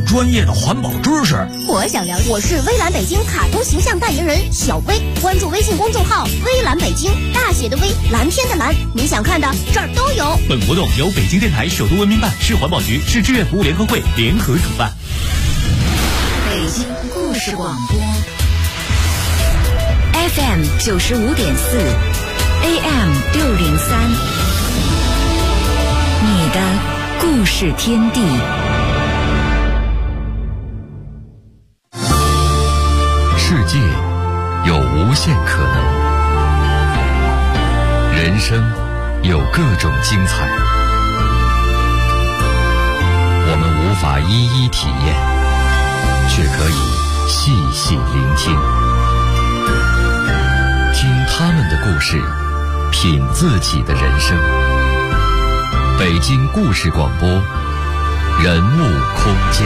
专业的环保知识。 我想了解。我是微蓝北京卡通形象代言人小薇，关注微信公众号微蓝北京，大写的微，蓝天的蓝，你想看的这儿都有。 本活动由北京电台首都文明办、市环保局、市志愿服务联合会联合主办。 北京故事广播 FM 95.4 AM 603，你的故事天地。 世界有无限可能，人生有各种精彩，我们无法一一体验，却可以细细聆听，听他们的故事，品自己的人生。北京故事广播，人物空间。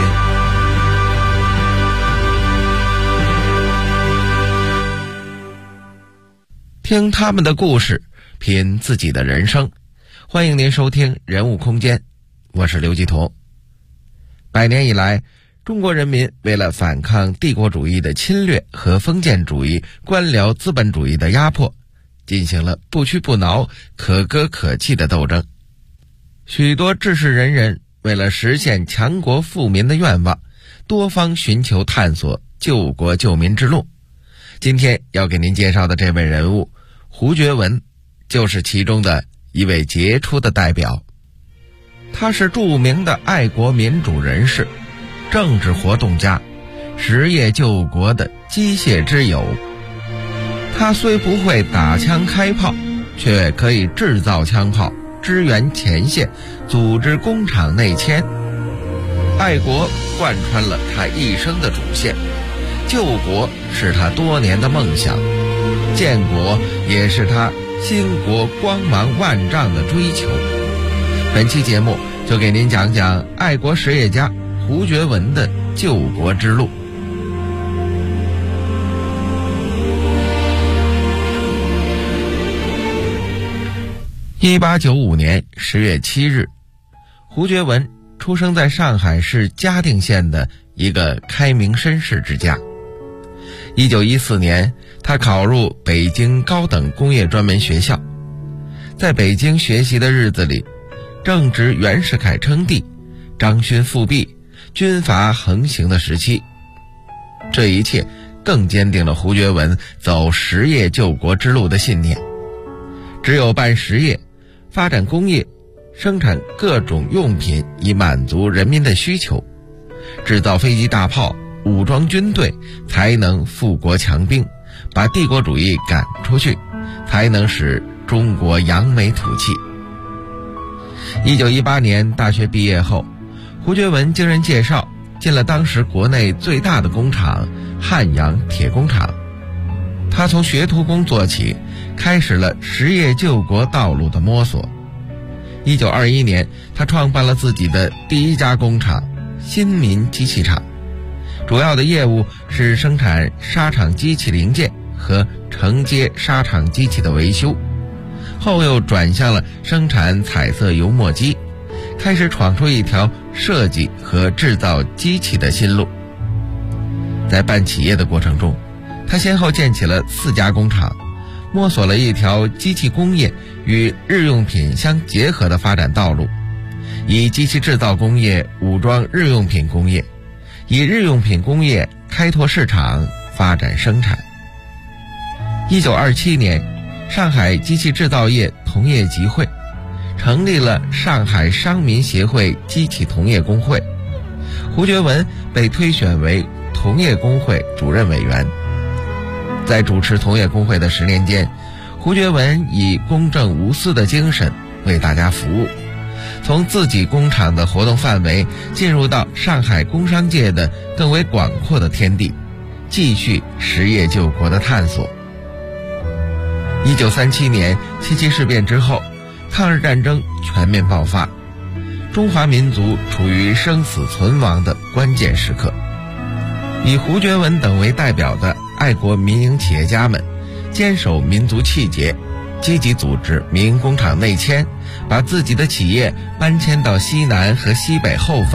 听他们的故事，品自己的人生。欢迎您收听人物空间，我是刘继彤。百年以来，中国人民为了反抗帝国主义的侵略和封建主义、官僚资本主义的压迫，进行了不屈不挠、可歌可泣的斗争。许多志士仁人为了实现强国富民的愿望，多方寻求探索救国救民之路。今天要给您介绍的这位人物胡觉文，就是其中的一位杰出的代表。他是著名的爱国民主人士、政治活动家、实业救国的机械之友。他虽不会打枪开炮，却可以制造枪炮，支援前线，组织工厂内迁。爱国贯穿了他一生的主线，救国是他多年的梦想，建国也是他兴国光芒万丈的追求。本期节目就给您讲讲爱国实业家胡觉文的救国之路。1895年10月7日，胡觉文出生在上海市嘉定县的一个开明绅士之家。1914年，他考入北京高等工业专门学校。在北京学习的日子里，正值袁世凯称帝、张勋复辟、军阀横行的时期。这一切更坚定了胡觉文走实业救国之路的信念。只有办实业，发展工业，生产各种用品以满足人民的需求，制造飞机大炮，武装军队，才能富国强兵，把帝国主义赶出去，才能使中国扬眉吐气。1918年大学毕业后，胡觉文经人介绍进了当时国内最大的工厂汉阳铁工厂。他从学徒工做起，开始了实业救国道路的摸索。1921年，他创办了自己的第一家工厂新民机器厂，主要的业务是生产纱厂机器零件和承接纱厂机器的维修，后又转向了生产彩色油墨机，开始闯出一条设计和制造机器的新路。在办企业的过程中，他先后建起了4家工厂，摸索了一条机器工业与日用品相结合的发展道路，以机器制造工业武装日用品工业，以日用品工业开拓市场，发展生产。1927年，上海机器制造业同业集会成立了上海商民协会机器同业工会，胡觉文被推选为同业工会主任委员。在主持同业工会的10年间，胡觉文以公正无私的精神为大家服务，从自己工厂的活动范围进入到上海工商界的更为广阔的天地，继续实业救国的探索。1937年七七事变之后，抗日战争全面爆发，中华民族处于生死存亡的关键时刻。以胡觉文等为代表的爱国民营企业家们坚守民族气节，积极组织民营工厂内迁，把自己的企业搬迁到西南和西北后方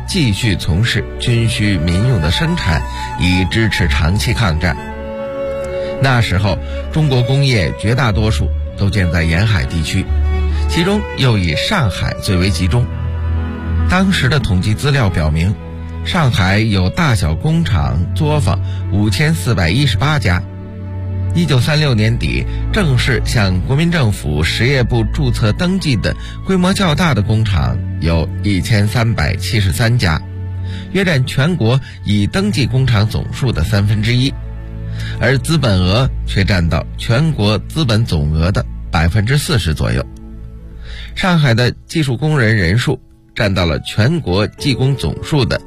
继续从事军需民用的生产，以支持长期抗战。那时候中国工业绝大多数都建在沿海地区，其中又以上海最为集中。当时的统计资料表明，上海有大小工厂作坊5418家。1936年底正式向国民政府实业部注册登记的规模较大的工厂有1373家，约占全国已登记工厂总数的1/3，而资本额却占到全国资本总额的40%左右。上海的技术工人人数占到了全国技工总数的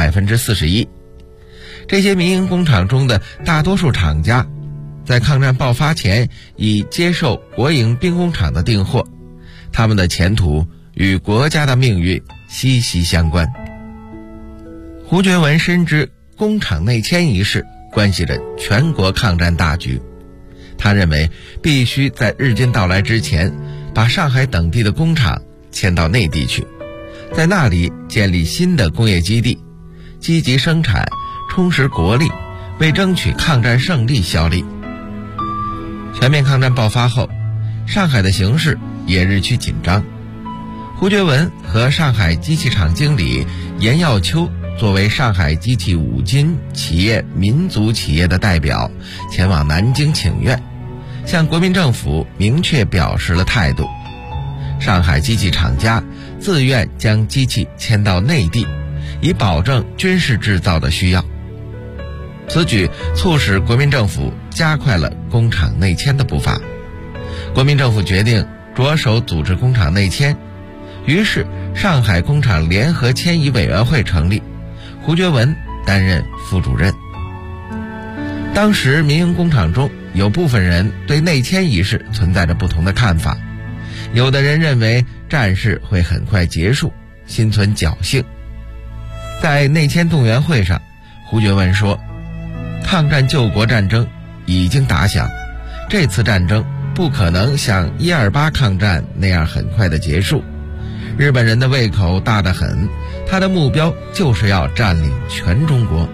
41%。这些民营工厂中的大多数厂家在抗战爆发前已接受国营兵工厂的订货，他们的前途与国家的命运息息相关。胡觉文深知工厂内迁一事关系着全国抗战大局，他认为必须在日军到来之前把上海等地的工厂迁到内地去，在那里建立新的工业基地，积极生产，充实国力，为争取抗战胜利效力。全面抗战爆发后，上海的形势也日趋紧张。胡觉文和上海机器厂经理严耀秋作为上海机器五金企业民族企业的代表，前往南京请愿，向国民政府明确表示了态度。上海机器厂家自愿将机器迁到内地，以保证军事制造的需要。此举促使国民政府加快了工厂内迁的步伐。国民政府决定着手组织工厂内迁，于是上海工厂联合迁移委员会成立，胡觉文担任副主任。当时民营工厂中有部分人对内迁一事存在着不同的看法，有的人认为战事会很快结束，心存侥幸。在内迁动员会上，胡觉文说，抗战救国战争已经打响，这次战争不可能像128抗战那样很快的结束。日本人的胃口大得很，他的目标就是要占领全中国。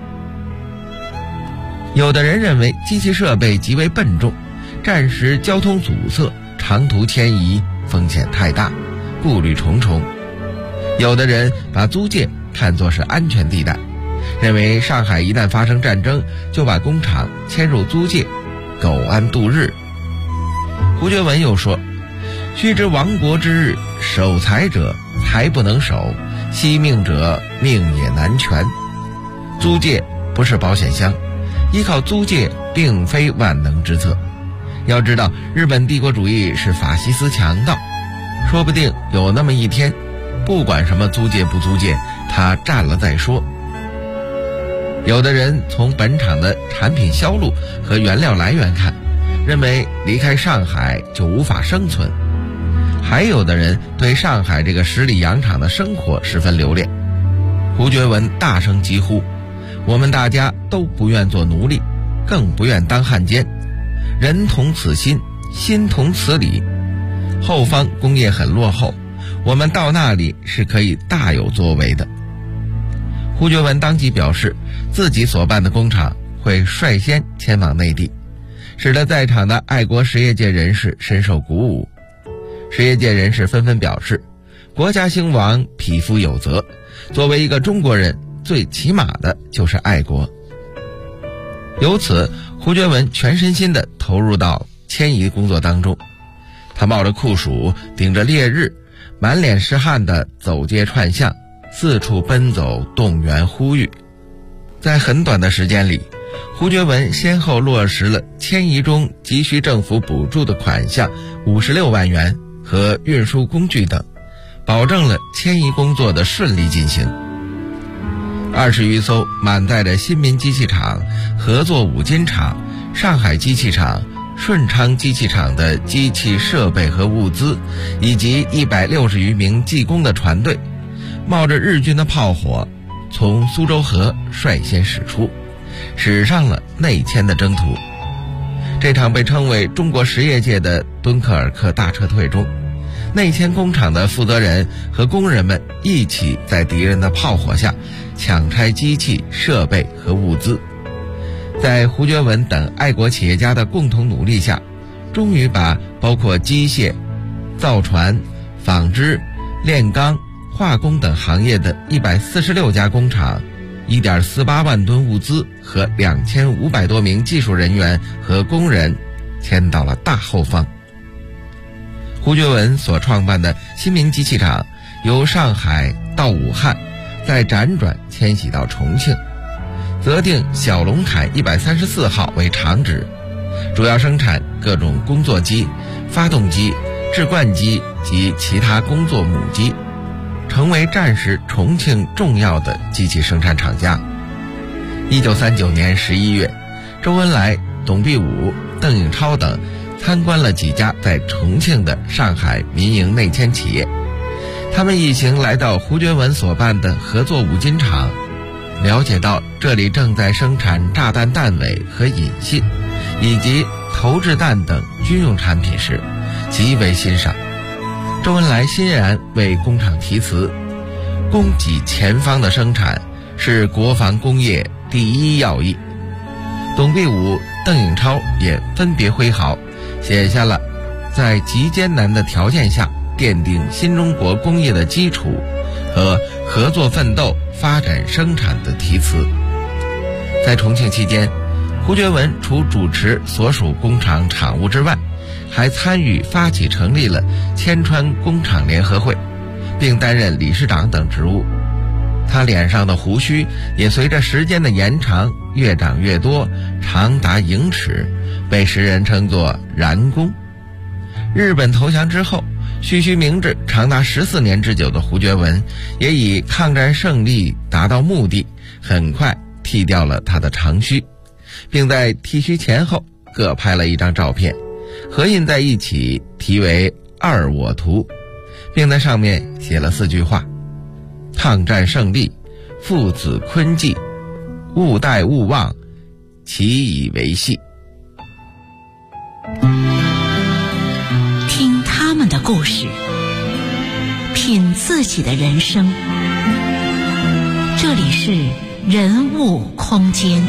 有的人认为机器设备极为笨重，战时交通阻塞，长途迁移风险太大，顾虑重重。有的人把租界看作是安全地带，认为上海一旦发生战争，就把工厂迁入租界，苟安度日。胡觉文又说，须知亡国之日，守财者财不能守，惜命者命也难全。租界不是保险箱，依靠租界并非万能之策。要知道，日本帝国主义是法西斯强盗，说不定有那么一天，不管什么租界不租界，他占了再说。有的人从本厂的产品销路和原料来源看，认为离开上海就无法生存。还有的人对上海这个十里洋场的生活十分留恋。胡觉文大声疾呼，我们大家都不愿做奴隶，更不愿当汉奸，人同此心，心同此理。后方工业很落后，我们到那里是可以大有作为的。胡觉文当即表示，自己所办的工厂会率先迁往内地，使得在场的爱国实业界人士深受鼓舞。实业界人士纷纷表示，国家兴亡，匹夫有责，作为一个中国人，最起码的就是爱国。由此，胡觉文全身心地投入到迁移工作当中。他冒着酷暑，顶着烈日，满脸是汗地走街串巷，四处奔走，动员呼吁。在很短的时间里，胡觉文先后落实了迁移中急需政府补助的款项56万元和运输工具等，保证了迁移工作的顺利进行。20余艘满载着新民机器厂、合作五金厂、上海机器厂、顺昌机器厂的机器设备和物资，以及160余名技工的船队，冒着日军的炮火，从苏州河率先驶出，驶上了内迁的征途。这场被称为中国实业界的敦刻尔克大撤退中， 内迁工厂的负责人和工人们一起在敌人的炮火下抢拆机器、设备和物资。在胡觉文等爱国企业家的共同努力下，终于把包括机械、造船、纺织、炼钢、化工等行业的146家工厂、1.48万吨物资和2500多名技术人员和工人迁到了大后方。胡觉文所创办的新民机器厂由上海到武汉，再辗转迁徙到重庆，择定小龙坎134号为厂址，主要生产各种工作机、发动机、制罐机及其他工作母机，成为战时重庆重要的机器生产厂家。1939年11月，周恩来、董必武、邓颖超等参观了几家在重庆的上海民营内迁企业，他们一行来到胡觉文所办的合作五金厂，了解到这里正在生产炸弹弹尾和引信以及投掷弹等军用产品时，极为欣赏。周恩来欣然为工厂题词：供给前方的生产是国防工业第一要义。董必武、邓颖超也分别挥毫，写下了在极艰难的条件下奠定新中国工业的基础和合作奋斗发展生产的题词。在重庆期间，胡觉文除主持所属工厂厂务之外，还参与发起成立了千川工厂联合会，并担任理事长等职务。他脸上的胡须也随着时间的延长越长越多，长达1尺，被时人称作髯公。日本投降之后，蓄须明志长达14年之久的胡觉文也以抗战胜利达到目的，很快剃掉了他的长须，并在剃须前后各拍了一张照片，合印在一起，题为二我图，并在上面写了4句话：抗战胜利，父子昆记，勿待勿忘，其以为系。 听他们的故事，品自己的人生。这里是人物空间。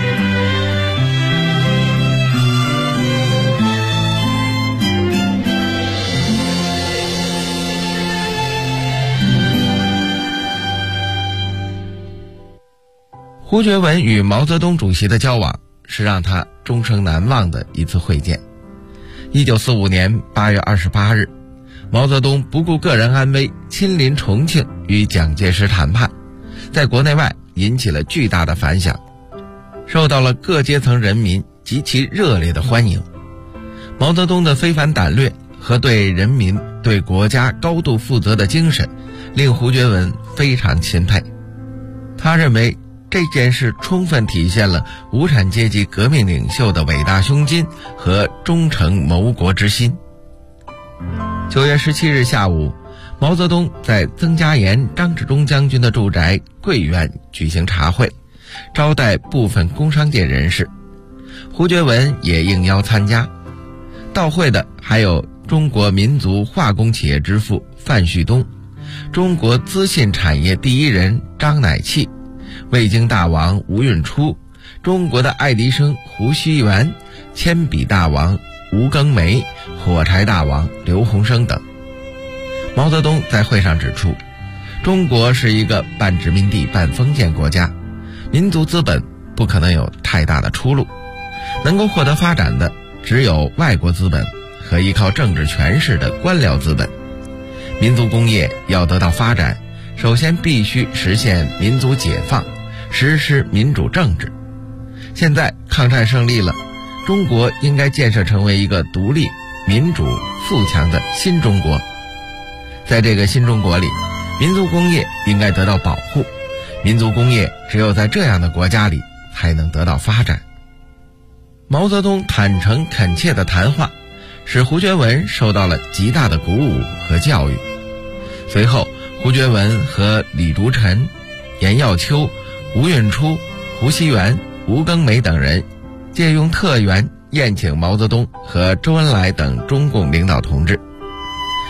胡觉文与毛泽东主席的交往是让他终生难忘的一次会见。1945年8月28日，毛泽东不顾个人安危，亲临重庆与蒋介石谈判，在国内外引起了巨大的反响，受到了各阶层人民极其热烈的欢迎。毛泽东的非凡胆略和对人民、对国家高度负责的精神，令胡觉文非常钦佩。他认为这件事充分体现了无产阶级革命领袖的伟大胸襟和忠诚谋国之心。9月17日下午，毛泽东在曾家岩张治中将军的住宅桂园举行茶会，招待部分工商界人士，胡觉文也应邀参加。到会的还有中国民族化工企业之父范旭东，中国资信产业第一人张乃器，味精大王吴运初，中国的爱迪生胡锡元，铅笔大王吴庚梅，火柴大王刘鸿生等。毛泽东在会上指出，中国是一个半殖民地半封建国家，民族资本不可能有太大的出路，能够获得发展的只有外国资本和依靠政治权势的官僚资本。民族工业要得到发展，首先必须实现民族解放，实施民主政治。现在抗战胜利了，中国应该建设成为一个独立、民主、富强的新中国。在这个新中国里，民族工业应该得到保护，民族工业只有在这样的国家里才能得到发展。毛泽东坦诚恳切的谈话使胡觉文受到了极大的鼓舞和教育。随后，胡觉文和李竹臣、严耀秋、吴运初、胡锡元、吴庚梅等人借用特权宴请毛泽东和周恩来等中共领导同志。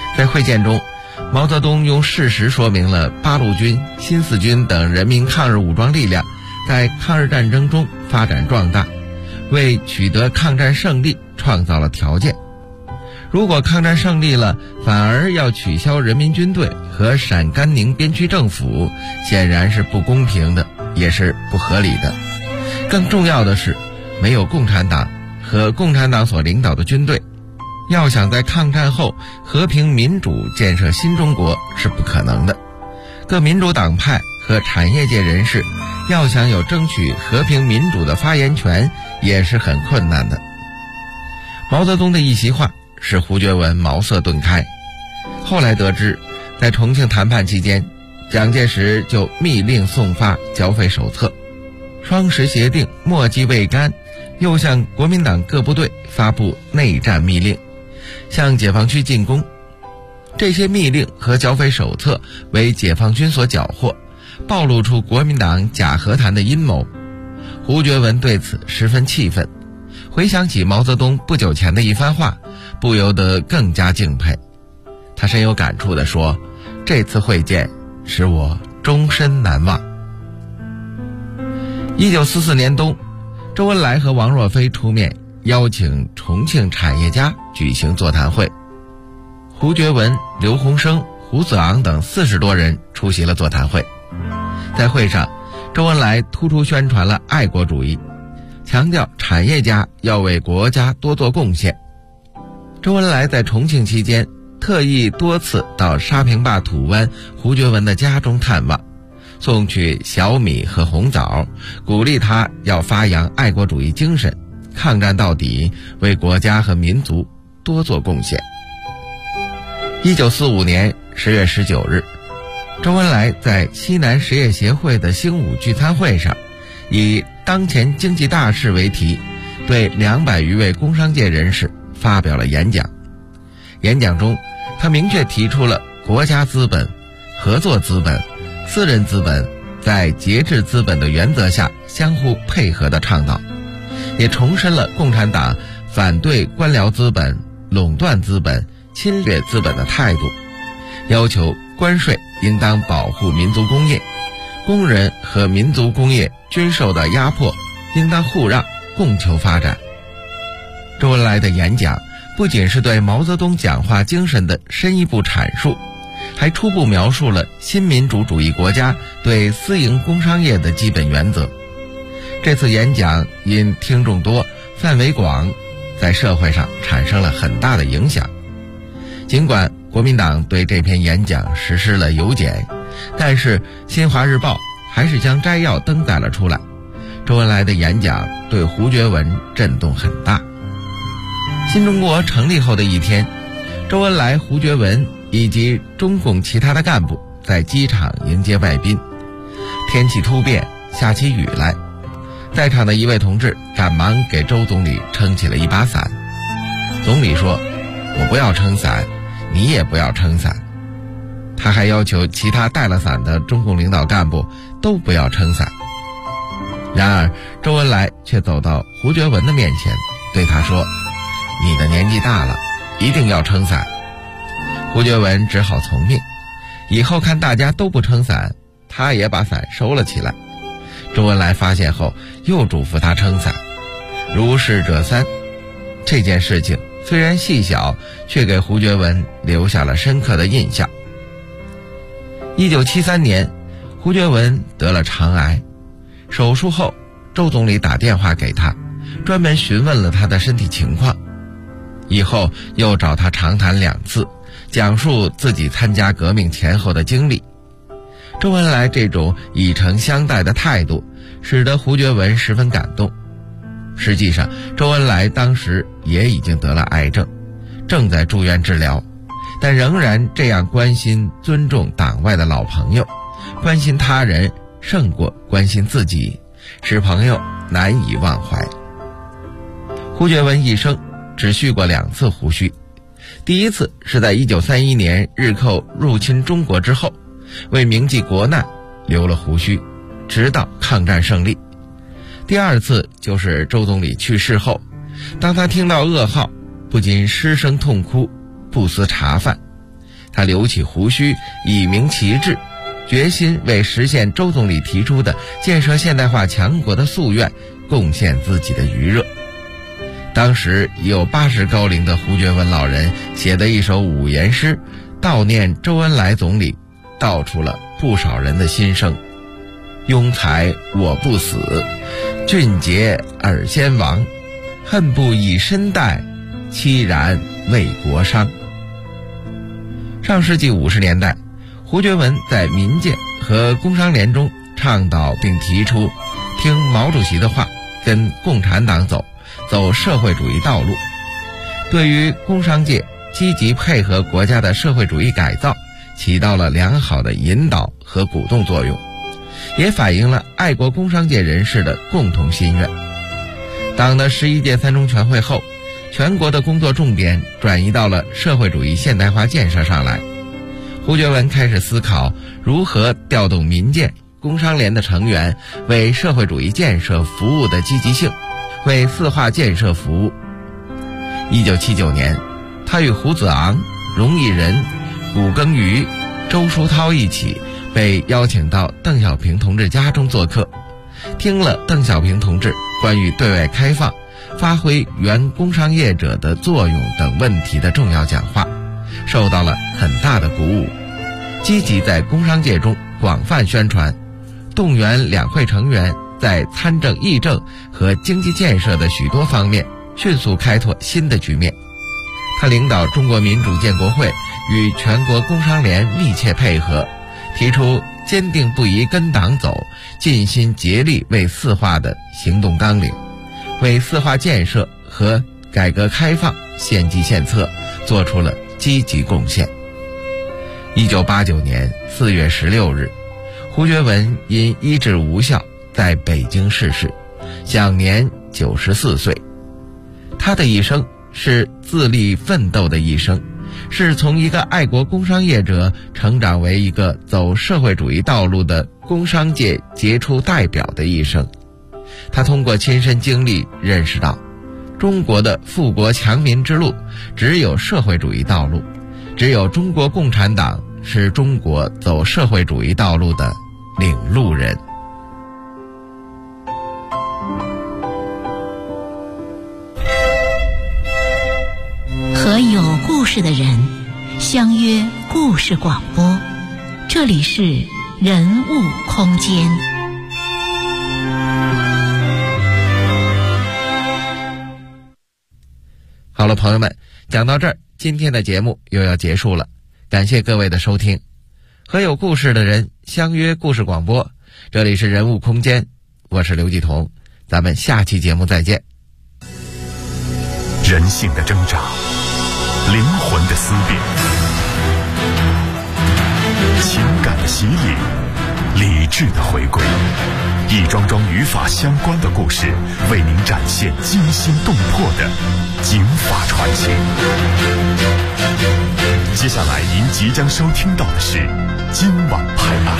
在会见中，毛泽东用事实说明了八路军、新四军等人民抗日武装力量在抗日战争中发展壮大，为取得抗战胜利创造了条件。如果抗战胜利了，反而要取消人民军队和陕甘宁边区政府，显然是不公平的，也是不合理的。更重要的是，没有共产党和共产党所领导的军队，要想在抗战后和平民主建设新中国是不可能的。各民主党派和产业界人士要想有争取和平民主的发言权，也是很困难的。毛泽东的一席话使胡觉文茅塞顿开。后来得知，在重庆谈判期间，蒋介石就密令送发剿匪手册，双十协定墨迹未干，又向国民党各部队发布内战密令，向解放区进攻。这些密令和剿匪手册为解放军所缴获，暴露出国民党假和谈的阴谋。胡觉文对此十分气愤，回想起毛泽东不久前的一番话，不由得更加敬佩。他深有感触地说，这次会见使我终身难忘。1944年冬，周恩来和王若飞出面邀请重庆产业家举行座谈会，胡觉文、刘鸿生、胡子昂等40多人出席了座谈会。在会上，周恩来突出宣传了爱国主义，强调产业家要为国家多做贡献。周恩来在重庆期间特意多次到沙坪坝土湾胡觉文的家中探望，送去小米和红枣，鼓励他要发扬爱国主义精神，抗战到底，为国家和民族多做贡献。1945年10月19日，周恩来在西南实业协会的兴武聚餐会上，以当前经济大势为题，对200余位工商界人士发表了演讲。演讲中，他明确提出了国家资本、合作资本、私人资本在节制资本的原则下相互配合的倡导，也重申了共产党反对官僚资本、垄断资本、侵略资本的态度，要求关税应当保护民族工业，工人和民族工业均受到压迫，应当互让，共求发展。周恩来的演讲不仅是对毛泽东讲话精神的深一步阐述，还初步描述了新民主主义国家对私营工商业的基本原则。这次演讲因听众多、范围广，在社会上产生了很大的影响。尽管国民党对这篇演讲实施了邮检，但是新华日报还是将摘要登载了出来。周恩来的演讲对胡觉文震动很大。新中国成立后的一天，周恩来、胡觉文以及中共其他的干部在机场迎接外宾。天气突变，下起雨来，在场的一位同志赶忙给周总理撑起了一把伞。总理说，我不要撑伞，你也不要撑伞。他还要求其他带了伞的中共领导干部都不要撑伞。然而周恩来却走到胡觉文的面前，对他说，你的年纪大了，一定要撑伞。胡觉文只好从命，以后看大家都不撑伞，他也把伞收了起来。周恩来发现后又嘱咐他撑伞，如是者三。这件事情虽然细小，却给胡觉文留下了深刻的印象。1973年，胡觉文得了肠癌，手术后，周总理打电话给他，专门询问了他的身体情况。以后又找他长谈2次，讲述自己参加革命前后的经历。周恩来这种以诚相待的态度，使得胡觉文十分感动。实际上，周恩来当时也已经得了癌症，正在住院治疗，但仍然这样关心、尊重党外的老朋友，关心他人胜过关心自己，使朋友难以忘怀。胡觉文一生只蓄过2次胡须，第一次是在1931年日寇入侵中国之后，为铭记国难留了胡须，直到抗战胜利。第二次就是周总理去世后，当他听到噩耗，不禁失声痛哭，不思茶饭。 他留起胡须，以明旗帜，决心为实现周总理提出的建设现代化强国的夙愿贡献自己的余热。当时已有80高龄的胡觉文老人写的一首五言诗，悼念周恩来总理，道出了不少人的心声：庸才我不死，俊杰尔先亡，恨不以身代，凄然为国伤。上世纪50年代，胡觉文在民建和工商联中倡导并提出听毛主席的话，跟共产党走社会主义道路，对于工商界积极配合国家的社会主义改造起到了良好的引导和鼓动作用，也反映了爱国工商界人士的共同心愿。党的11届3中全会后，全国的工作重点转移到了社会主义现代化建设上来。胡觉文开始思考如何调动民建、工商联的成员为社会主义建设服务的积极性，为四化建设服务。1979年，他与胡子昂、荣毅仁、古耕耘、周书涛一起被邀请到邓小平同志家中做客，听了邓小平同志关于对外开放、发挥原工商业者的作用等问题的重要讲话，受到了很大的鼓舞，积极在工商界中广泛宣传，动员两会成员在参政议政和经济建设的许多方面迅速开拓新的局面。他领导中国民主建国会与全国工商联密切配合，提出坚定不移跟党走、尽心竭力为四化的行动纲领，为四化建设和改革开放献计献策做出了积极贡献。1989年4月16日，胡觉文因医治无效在北京逝世，享年94岁。他的一生是自立奋斗的一生，是从一个爱国工商业者成长为一个走社会主义道路的工商界杰出代表的一生。他通过亲身经历认识到，中国的富国强民之路只有社会主义道路，只有中国共产党是中国走社会主义道路的领路人。 和有故事的人相约故事广播，这里是人物空间。 好了，朋友们，讲到这儿，今天的节目又要结束了，感谢各位的收听。和有故事的人相约故事广播，这里是人物空间，我是刘继彤，咱们下期节目再见。 人性的挣扎，灵魂的思辨，情感的洗礼，理智的回归，一桩桩与法相关的故事，为您展现惊心动魄的警法传奇。接下来您即将收听到的是今晚拍案。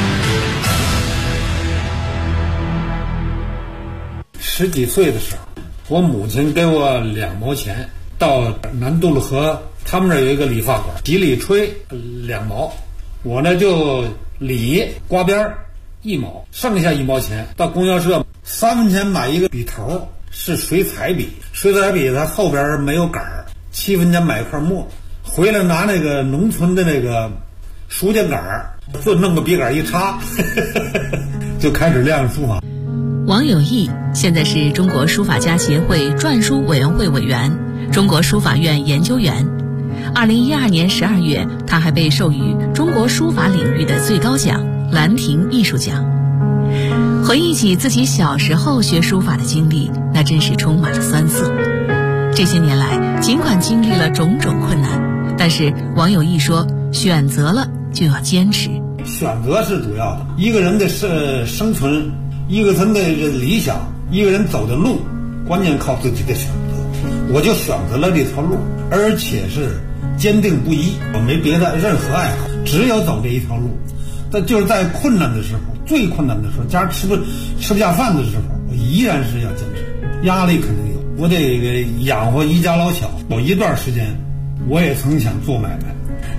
10几岁的时候，我母亲给我2毛钱，到南渡路河他们那儿有一个理发馆，洗理吹2毛，我呢就理刮边1毛，剩下1毛钱到供销社3分钱买一个笔头，是水彩笔，水彩笔它后边没有杆儿，7分钱买一块墨，回来拿那个农村的那个书架杆儿，就弄个笔杆一插就开始练书法。 王有义现在是中国书法家协会篆书委员会委员，中国书法院研究员。2012年12月，他还被授予中国书法领域的最高奖兰亭艺术奖。回忆起自己小时候学书法的经历，那真是充满了酸涩。这些年来，尽管经历了种种困难，但是王有义说，选择了就要坚持。 选择是主要的，一个人的生存，一个人的理想，一个人走的路，关键靠自己的选择。我就选择了这条路，而且是坚定不移，我没别的任何爱好，只有走这一条路。但就是在困难的时候，最困难的时候，家吃不下饭的时候，我依然是要坚持。压力肯定有，我得养活一家老小。有一段时间，我也曾想做买卖，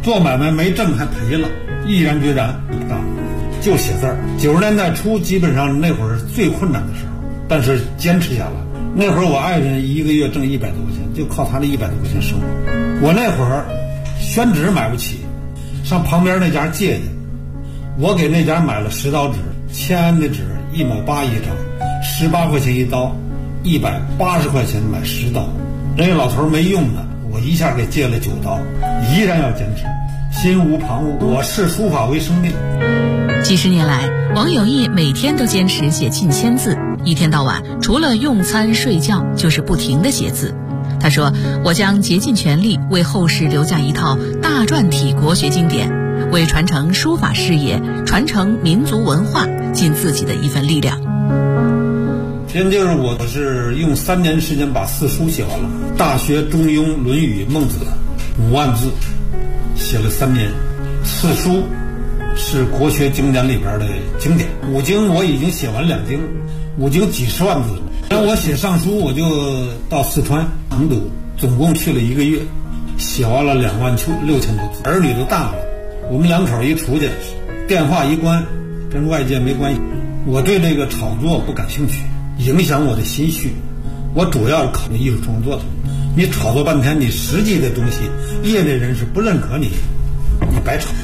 做买卖没挣还赔了，毅然决然就写字儿。90年代初基本上那会儿是最困难的时候，但是坚持下来。那会儿我爱人一个月挣100多块钱，就靠他那100多块钱生活。我那会儿宣纸买不起，上旁边那家借去，我给那家买了10刀纸，签的纸1毛8一张，18块钱一刀，180块钱买10刀。那个老头没用的，我一下给借了9刀，依然要坚持，心无旁骛。我视书法为生命。 几十年来，王有义每天都坚持写近1000字，一天到晚除了用餐睡觉就是不停地写字。他说，我将竭尽全力为后世留下一套大篆体国学经典，为传承书法事业、传承民族文化尽自己的一份力量。 现就是我是用3年时间把4书写完了，《大学》《中庸》《论语》《孟子》5万字，写了3年。4书是国学经典里边的经典，5经我已经写完2经，5经几10万字。然后我写上书，我就到四川成都，总共去了1个月，写完了26000多字。儿女都大了，我们2口一出去，电话一关，跟外界没关系。我对这个炒作不感兴趣，影响我的心绪。我主要是考虑艺术创作的。你炒作半天，你实际的东西，业内人士不认可你，你白炒。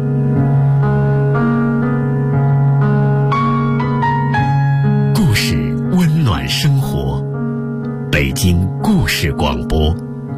故事温暖生活，北京故事广播。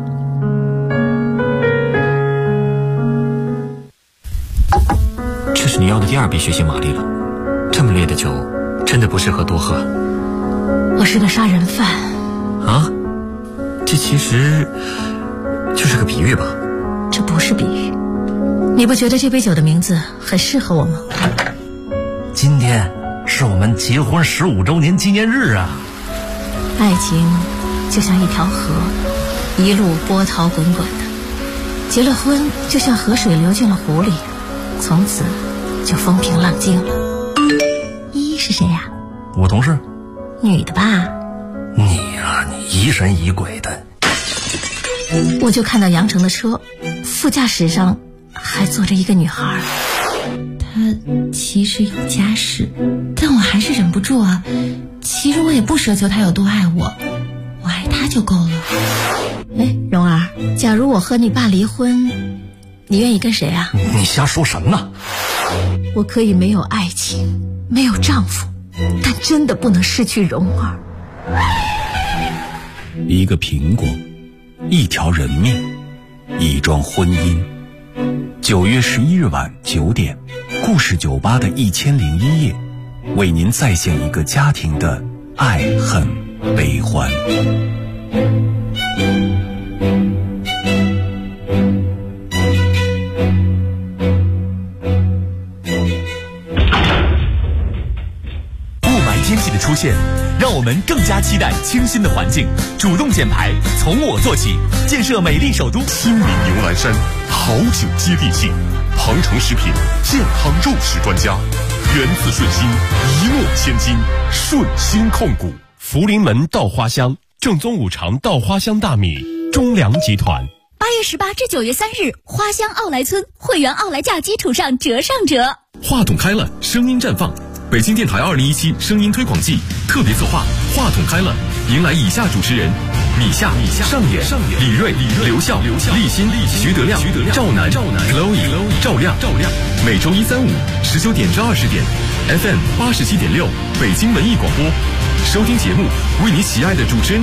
这是你要的第2杯血腥玛丽了，这么烈的酒，真的不适合多喝。 我是个杀人犯啊？这其实就是个比喻吧？ 这不是比喻。你不觉得这杯酒的名字很适合我吗？ 今天是我们结婚15周年纪念日啊！ 爱情就像一条河，一路波涛滚滚的。结了婚就像河水流进了湖里，从此就风平浪静了。依依是谁呀？ 我同事。 女的吧？ 你呀，你疑神疑鬼的。 我就看到杨成的车，副驾驶上还坐着一个女孩。她其实有家室，但我还是忍不住啊。其实我也不奢求她有多爱我，我爱她就够了。哎，蓉儿，假如我和你爸离婚，你愿意跟谁啊？ 你瞎说什么呢？ 我可以没有爱情，没有丈夫，但真的不能失去蓉儿。 一个苹果，一条人命，一桩婚姻。9月11日晚9点，故事酒吧的1001夜，为您再现一个家庭的爱恨悲欢。 天气的出现，让我们更加期待清新的环境。主动减排，从我做起，建设美丽首都。 亲临牛栏山，好酒接地气。庞城食品健康肉食专家，源自顺心，一诺千金，顺心控股。 福临门稻花香，正宗五常稻花香大米，中粮集团。 8月18至9月3日，花乡奥莱村会员奥莱价基础上折上折。 话筒开了，声音绽放。北京电台2017声音推广季特别策划话筒开了，迎来以下主持人：米夏、上野、李锐、刘笑、立新、徐德亮、赵楠、Chloe、赵亮。每周1、3、5 19点至20点 ，FM 87.6，北京文艺广播。收听节目，为你喜爱的主持人